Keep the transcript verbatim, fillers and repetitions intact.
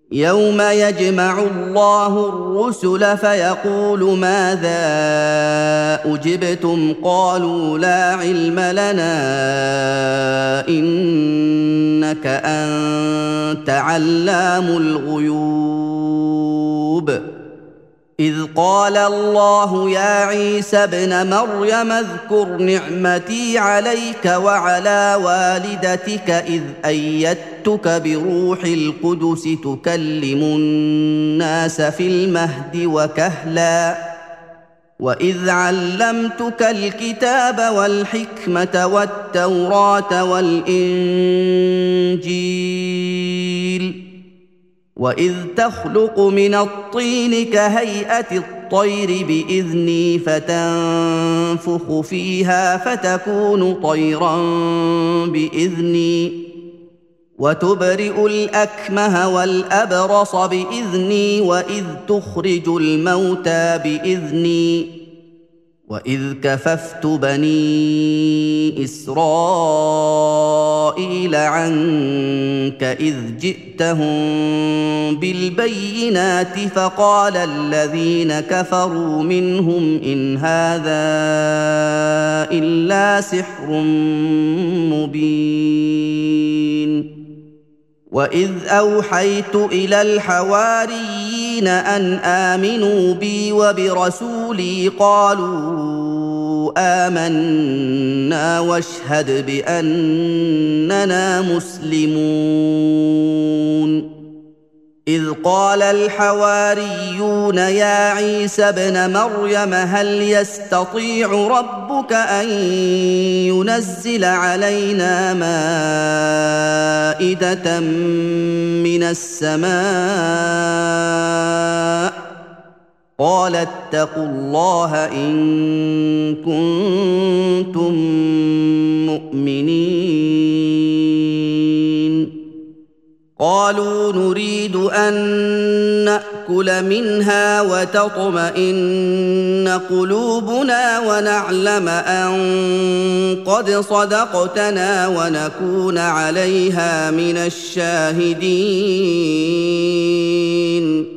يوم يجمع الله الرسل فيقول ماذا أجبتم قالوا لا علم لنا إنك أنت علام الغيوب إذ قال الله يا عيسى ابن مريم اذكر نعمتي عليك وعلى والدتك إذ أيدتك بروح القدس تكلم الناس في المهد وكهلا وإذ علمتك الكتاب والحكمة والتوراة والإنجيل وإذ تخلق من الطين كهيئة الطير بإذني فتنفخ فيها فتكون طيرا بإذني وتبرئ الأكمه والأبرص بإذني وإذ تخرج الموتى بإذني وإذ كففت بني إسرائيل عنك إذ جئتهم بالبينات فقال الذين كفروا منهم إن هذا إلا سحر مبين وإذ أوحيت إلى الحواريين أن آمنوا بي وبرسولي قالوا آمنا واشهد بأننا مسلمون إذ قال الحواريون يا عيسى ابن مريم هل يستطيع ربك أن ينزل علينا مائدة من السماء قال اتقوا الله إن كنتم مؤمنين قالوا نريد أن نأكل منها وتطمئن قلوبنا ونعلم أن قد صدقتنا ونكون عليها من الشاهدين